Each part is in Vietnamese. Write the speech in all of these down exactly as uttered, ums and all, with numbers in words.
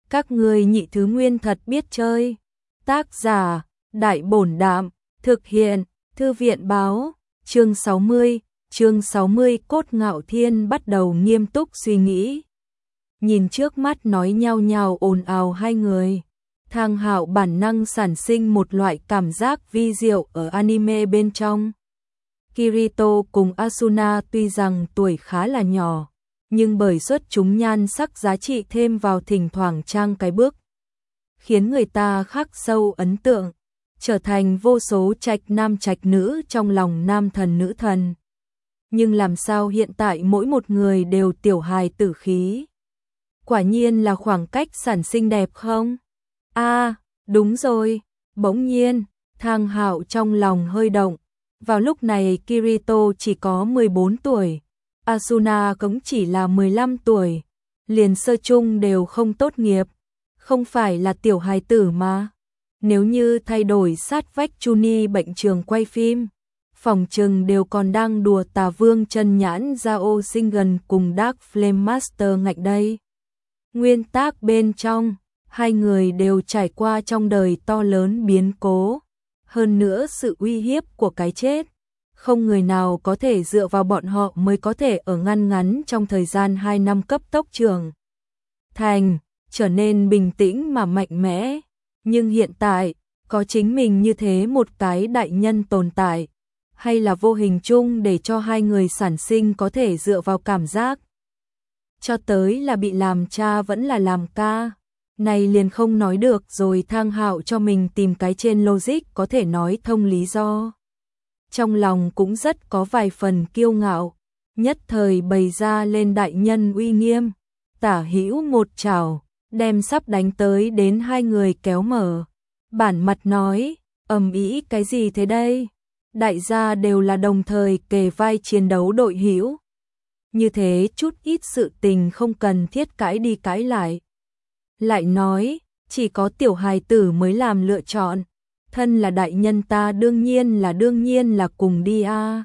Các ngươi nhị thứ nguyên thật biết chơi. Tác giả, Đại Bổn Đạm, thực hiện, Thư viện Báo, chương sáu mươi, chương sáu mươi Cốt Ngạo Thiên bắt đầu nghiêm túc suy nghĩ. Nhìn trước mắt nói nhao nhao ồn ào hai người, Thang Hạo bản năng sản sinh một loại cảm giác vi diệu ở anime bên trong. Kirito cùng Asuna tuy rằng tuổi khá là nhỏ, nhưng bởi xuất chúng nhan sắc giá trị thêm vào thỉnh thoảng trang cái bước, khiến người ta khắc sâu ấn tượng, trở thành vô số trạch nam trạch nữ trong lòng nam thần nữ thần. Nhưng làm sao hiện tại mỗi một người đều tiểu hài tử khí? Quả nhiên là khoảng cách sản sinh đẹp không? A, à, đúng rồi, bỗng nhiên, Thang Hạo trong lòng hơi động. Vào lúc này Kirito chỉ có mười bốn tuổi, Asuna cũng chỉ là mười lăm tuổi, liền sơ chung đều không tốt nghiệp, không phải là tiểu hài tử mà. Nếu như thay đổi sát vách Chuni bệnh trường quay phim, phòng trừng đều còn đang đùa Tà Vương chân nhãn Zhao Xinggen cùng Dark Flame Master ngạnh đây. Nguyên tác bên trong, hai người đều trải qua trong đời to lớn biến cố, hơn nữa sự uy hiếp của cái chết. Không người nào có thể dựa vào bọn họ mới có thể ở ngăn ngắn trong thời gian hai năm cấp tốc trưởng thành, trở nên bình tĩnh mà mạnh mẽ. Nhưng hiện tại, có chính mình như thế một cái đại nhân tồn tại, hay là vô hình chung để cho hai người sản sinh có thể dựa vào cảm giác. Cho tới là bị làm cha vẫn là làm ca, này liền không nói được rồi. Thang Hạo cho mình tìm cái trên logic có thể nói thông lý do. Trong lòng cũng rất có vài phần kiêu ngạo, nhất thời bày ra lên đại nhân uy nghiêm, tả hữu một chảo, đem sắp đánh tới đến hai người kéo mở. Bản mặt nói, ầm ĩ cái gì thế đây? Đại gia đều là đồng thời kề vai chiến đấu đội hữu. Như thế chút ít sự tình không cần thiết cãi đi cãi lại. Lại nói, chỉ có tiểu hài tử mới làm lựa chọn. Thân là đại nhân ta đương nhiên là đương nhiên là cùng đi a. À.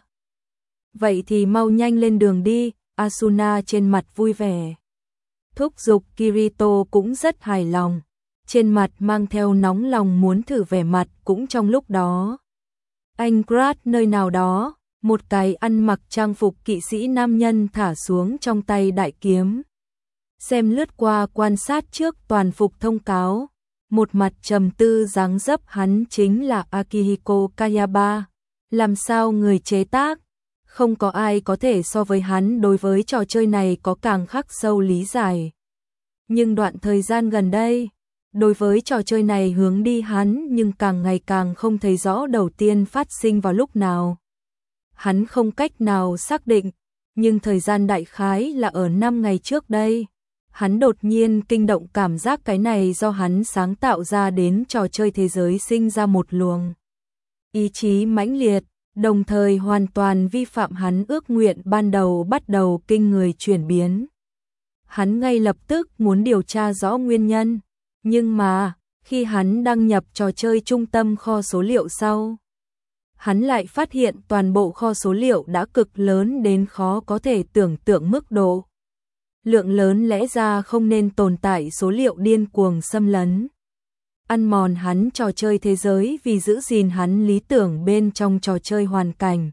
Vậy thì mau nhanh lên đường đi, Asuna trên mặt vui vẻ. Thúc giục Kirito cũng rất hài lòng, trên mặt mang theo nóng lòng muốn thử vẻ mặt. Cũng trong lúc đó, anh Grat nơi nào đó, một cái ăn mặc trang phục kỵ sĩ nam nhân thả xuống trong tay đại kiếm. Xem lướt qua quan sát trước toàn phục thông cáo, một mặt trầm tư dáng dấp hắn chính là Akihiko Kayaba. Làm sao người chế tác, không có ai có thể so với hắn đối với trò chơi này có càng khắc sâu lý giải. Nhưng đoạn thời gian gần đây, đối với trò chơi này hướng đi hắn nhưng càng ngày càng không thấy rõ đầu tiên phát sinh vào lúc nào. Hắn không cách nào xác định, nhưng thời gian đại khái là ở năm ngày trước đây. Hắn đột nhiên kinh động, cảm giác cái này do hắn sáng tạo ra đến trò chơi thế giới sinh ra một luồng ý chí mãnh liệt, đồng thời hoàn toàn vi phạm hắn ước nguyện ban đầu, bắt đầu kinh người chuyển biến. Hắn ngay lập tức muốn điều tra rõ nguyên nhân, nhưng mà, khi hắn đăng nhập trò chơi trung tâm kho số liệu sau, hắn lại phát hiện toàn bộ kho số liệu đã cực lớn đến khó có thể tưởng tượng mức độ. Lượng lớn lẽ ra không nên tồn tại số liệu điên cuồng xâm lấn, ăn mòn hắn trò chơi thế giới vì giữ gìn hắn lý tưởng bên trong trò chơi hoàn cảnh.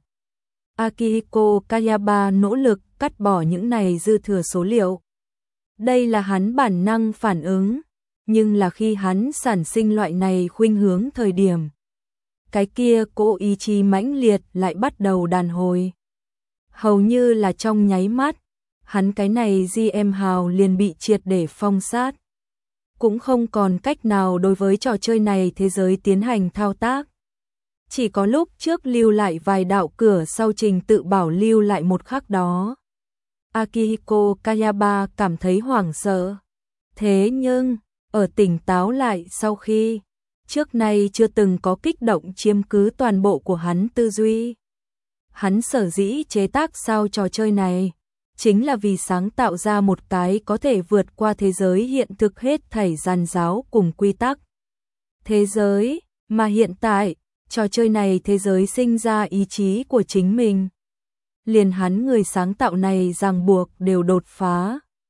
Akihiko Kayaba nỗ lực cắt bỏ những này dư thừa số liệu. Đây là hắn bản năng phản ứng, nhưng là khi hắn sản sinh loại này khuynh hướng thời điểm, cái kia cỗ ý chí mãnh liệt lại bắt đầu đàn hồi. Hầu như là trong nháy mắt, hắn cái này giê em hào liền bị triệt để phong sát. Cũng không còn cách nào đối với trò chơi này thế giới tiến hành thao tác. Chỉ có lúc trước lưu lại vài đạo cửa sau trình tự bảo lưu lại một khắc đó, Akihiko Kayaba cảm thấy hoảng sợ. Thế nhưng, ở tỉnh táo lại sau khi, trước nay chưa từng có kích động chiếm cứ toàn bộ của hắn tư duy. Hắn sở dĩ chế tác sao trò chơi này, chính là vì sáng tạo ra một cái có thể vượt qua thế giới hiện thực hết thảy giàn giáo cùng quy tắc. Thế giới, mà hiện tại, trò chơi này thế giới sinh ra ý chí của chính mình. Liền hắn người sáng tạo này ràng buộc đều đột phá,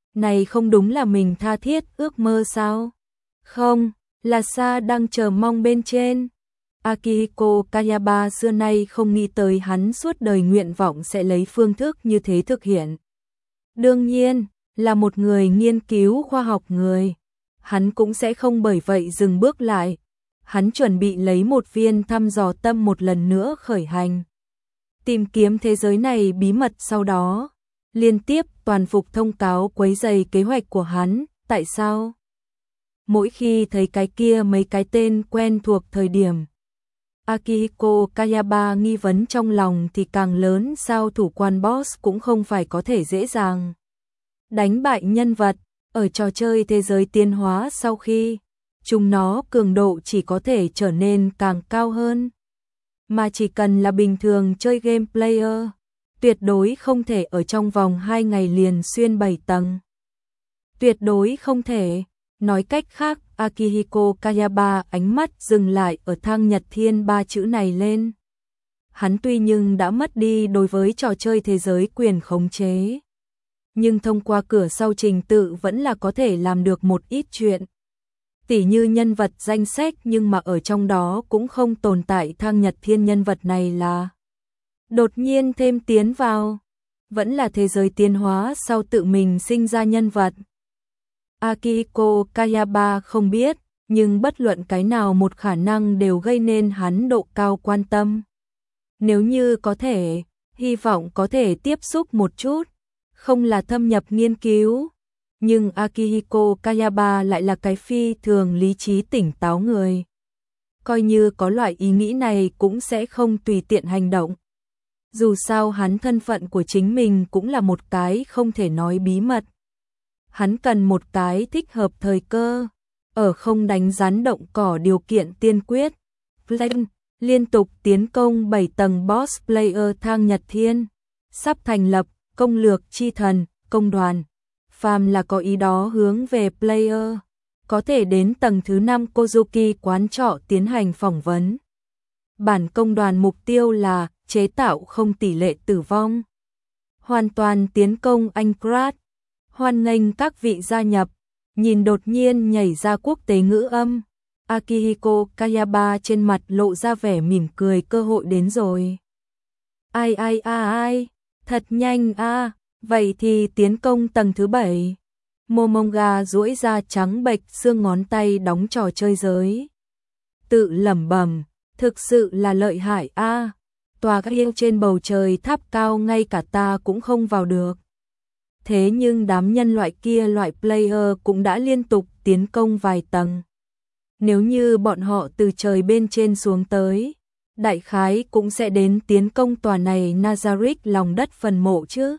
Này không đúng là mình tha thiết ước mơ sao? Không, là Sa đang chờ mong bên trên. Akihiko Kayaba xưa nay không nghĩ tới hắn suốt đời nguyện vọng sẽ lấy phương thức như thế thực hiện. Đương nhiên, là một người nghiên cứu khoa học người, hắn cũng sẽ không bởi vậy dừng bước lại. Hắn chuẩn bị lấy một viên thăm dò tâm một lần nữa khởi hành. Tìm kiếm thế giới này bí mật, sau đó liên tiếp toàn phục thông cáo quấy rầy kế hoạch của hắn. Tại sao? Mỗi khi thấy cái kia mấy cái tên quen thuộc thời điểm Akihiko Kayaba nghi vấn trong lòng thì càng lớn, sao thủ quan boss cũng không phải có thể dễ dàng đánh bại nhân vật ở trò chơi thế giới tiến hóa, sau khi chúng nó cường độ chỉ có thể trở nên càng cao hơn. Mà chỉ cần là bình thường chơi game player, tuyệt đối không thể ở trong vòng hai ngày liền xuyên bảy tầng. Tuyệt đối không thể. Nói cách khác, Akihiko Kayaba ánh mắt dừng lại ở thang Nhật Thiên ba chữ này lên. Hắn tuy nhưng đã mất đi đối với trò chơi thế giới quyền khống chế, nhưng thông qua cửa sau trình tự vẫn là có thể làm được một ít chuyện. Tỉ như nhân vật danh sách, nhưng mà ở trong đó cũng không tồn tại thang Nhật Thiên, nhân vật này là đột nhiên thêm tiến vào, vẫn là thế giới tiến hóa sau tự mình sinh ra nhân vật. Akihiko Kayaba không biết, nhưng bất luận cái nào một khả năng đều gây nên hắn độ cao quan tâm. Nếu như có thể, hy vọng có thể tiếp xúc một chút, không là thâm nhập nghiên cứu. Nhưng Akihiko Kayaba lại là cái phi thường lý trí tỉnh táo người. Coi như có loại ý nghĩ này cũng sẽ không tùy tiện hành động. Dù sao hắn thân phận của chính mình cũng là một cái không thể nói bí mật. Hắn cần một cái thích hợp thời cơ, ở không đánh rắn động cỏ điều kiện tiên quyết. Flame liên tục tiến công bảy tầng boss player thang Nhật Thiên, sắp thành lập công lược chi thần, công đoàn. Phàm là có ý đó hướng về player, có thể đến tầng thứ năm Kozuki quán trọ tiến hành phỏng vấn. Bản công đoàn mục tiêu là chế tạo không tỷ lệ tử vong. Hoàn toàn tiến công Anchorage. Hoan nghênh các vị gia nhập. Nhìn đột nhiên nhảy ra quốc tế ngữ âm, Akihiko Kayaba trên mặt lộ ra vẻ mỉm cười, cơ hội đến rồi. Ai ai ai ai, thật nhanh a, à, vậy thì tiến công tầng thứ bảy. Momonga duỗi ra trắng bệch xương ngón tay đóng trò chơi giới. Tự lẩm bẩm, thực sự là lợi hại a, à, tòa các hiên trên bầu trời tháp cao ngay cả ta cũng không vào được. Thế nhưng đám nhân loại kia, loại player cũng đã liên tục tiến công vài tầng. Nếu như bọn họ từ trời bên trên xuống tới, đại khái cũng sẽ đến tiến công tòa này Nazarick lòng đất phần mộ chứ.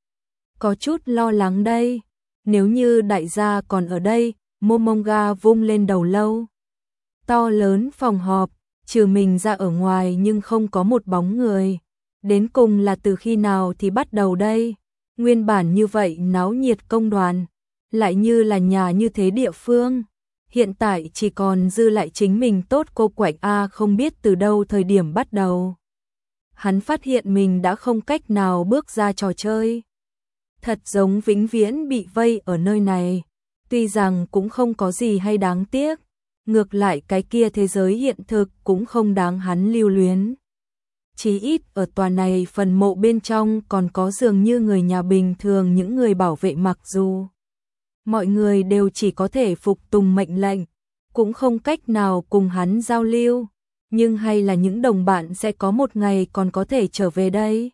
Có chút lo lắng đây, nếu như đại gia còn ở đây. Momonga vung lên đầu lâu. To lớn phòng họp, trừ mình ra ở ngoài nhưng không có một bóng người. Đến cùng là từ khi nào thì bắt đầu đây? Nguyên bản như vậy náo nhiệt công đoàn, lại như là nhà như thế địa phương. Hiện tại chỉ còn dư lại chính mình tốt cô quạnh a, không biết từ đâu thời điểm bắt đầu. Hắn phát hiện mình đã không cách nào bước ra trò chơi. Thật giống vĩnh viễn bị vây ở nơi này. Tuy rằng cũng không có gì hay đáng tiếc, ngược lại cái kia thế giới hiện thực cũng không đáng hắn lưu luyến. Chí ít ở tòa này phần mộ bên trong còn có dường như người nhà bình thường, những người bảo vệ, mặc dù mọi người đều chỉ có thể phục tùng mệnh lệnh, cũng không cách nào cùng hắn giao lưu, nhưng hay là những đồng bạn sẽ có một ngày còn có thể trở về đây.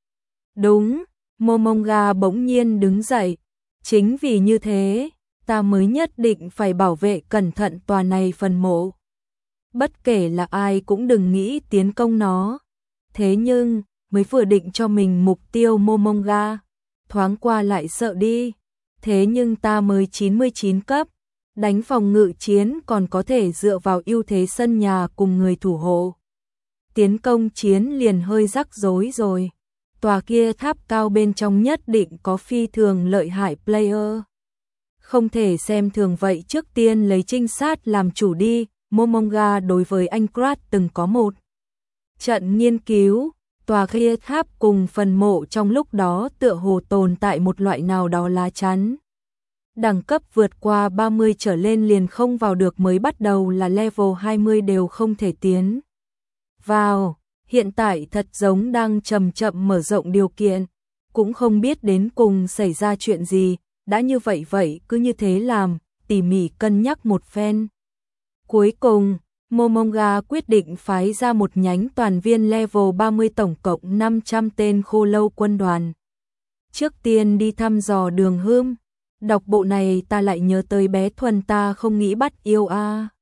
Đúng, Momonga bỗng nhiên đứng dậy, chính vì như thế, ta mới nhất định phải bảo vệ cẩn thận tòa này phần mộ. Bất kể là ai cũng đừng nghĩ tiến công nó. Thế nhưng, mới vừa định cho mình mục tiêu Momonga, thoáng qua lại sợ đi. Thế nhưng ta mới chín mươi chín cấp, đánh phòng ngự chiến còn có thể dựa vào ưu thế sân nhà cùng người thủ hộ. Tiến công chiến liền hơi rắc rối rồi. Tòa kia tháp cao bên trong nhất định có phi thường lợi hại player. Không thể xem thường vậy, trước tiên lấy trinh sát làm chủ đi. Momonga đối với Anchorage từng có một trận nghiên cứu, tòa kia tháp cùng phần mộ trong lúc đó tựa hồ tồn tại một loại nào đó lá chắn. đẳng cấp vượt qua ba mươi trở lên liền không vào được, mới bắt đầu là level hai mươi đều không thể tiến vào. Hiện tại thật giống đang chậm chậm mở rộng điều kiện, cũng không biết đến cùng xảy ra chuyện gì, đã như vậy vậy cứ như thế làm, tỉ mỉ cân nhắc một phen. Cuối cùng, Momonga quyết định phái ra một nhánh toàn viên level ba mươi tổng cộng năm trăm tên khô lâu quân đoàn. Trước tiên đi thăm dò đường hươm, đọc bộ này ta lại nhớ tới bé Thuần, ta không nghĩ bắt yêu a.